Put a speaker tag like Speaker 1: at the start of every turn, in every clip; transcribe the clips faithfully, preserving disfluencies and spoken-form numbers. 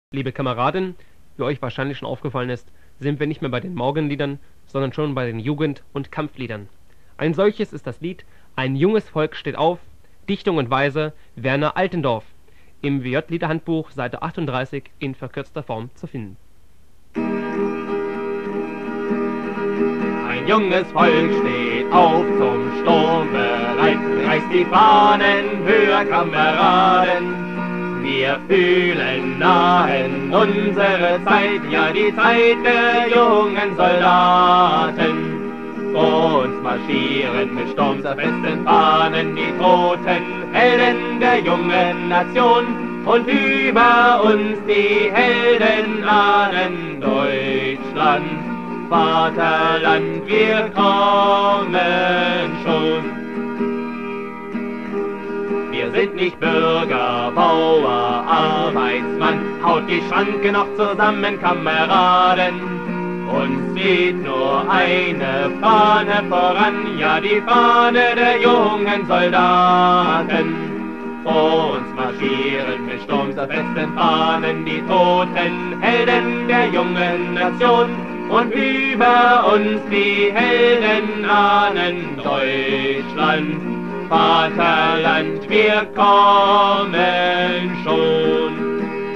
Speaker 1: Liebe Kameraden, wie euch wahrscheinlich schon aufgefallen ist, sind wir nicht mehr bei den Morgenliedern, sondern schon bei den Jugend- und Kampfliedern. Ein solches ist das Lied Ein junges Volk steht auf, Dichtung und Weise Werner Altendorf, im W J-Liederhandbuch Seite achtunddreißig in verkürzter Form zu finden.
Speaker 2: Ein junges Volk steht auf zum Sturm bereit, reißt die Fahnen höher, Kameraden. Wir fühlen nahen unsere Zeit, ja die Zeit der jungen Soldaten. Vor uns marschieren mit sturmzerfesten Fahnen die toten Helden der jungen Nation. Und über uns die Heldenahnen Deutschland, Vaterland, wir kommen schon. Wir sind nicht Bürger, Bauer, Arbeitsmann, haut die Schranke noch zusammen, Kameraden. Uns weht nur eine Fahne voran, ja die Fahne der jungen Soldaten. Vor uns marschieren mit sturmzerfesten Fahnen die toten Helden der jungen Nation. Und über uns die Heldenahnen Deutschland, Vaterland, wir kommen schon.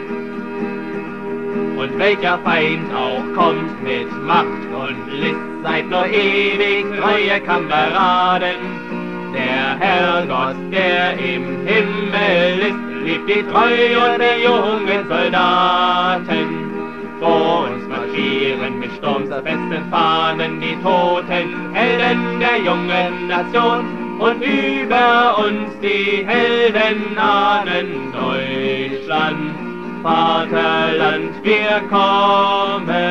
Speaker 2: Und welcher Feind auch kommt mit Macht und List, seid nur ewig treue Kameraden. Der Herrgott, der im Himmel ist, liebt die Treue der jungen Soldaten. Vor uns marschieren mit sturmzerfesten Fahnen die toten Helden der jungen Nation. Und über uns die Heldenahnen Deutschland, Vaterland, wir kommen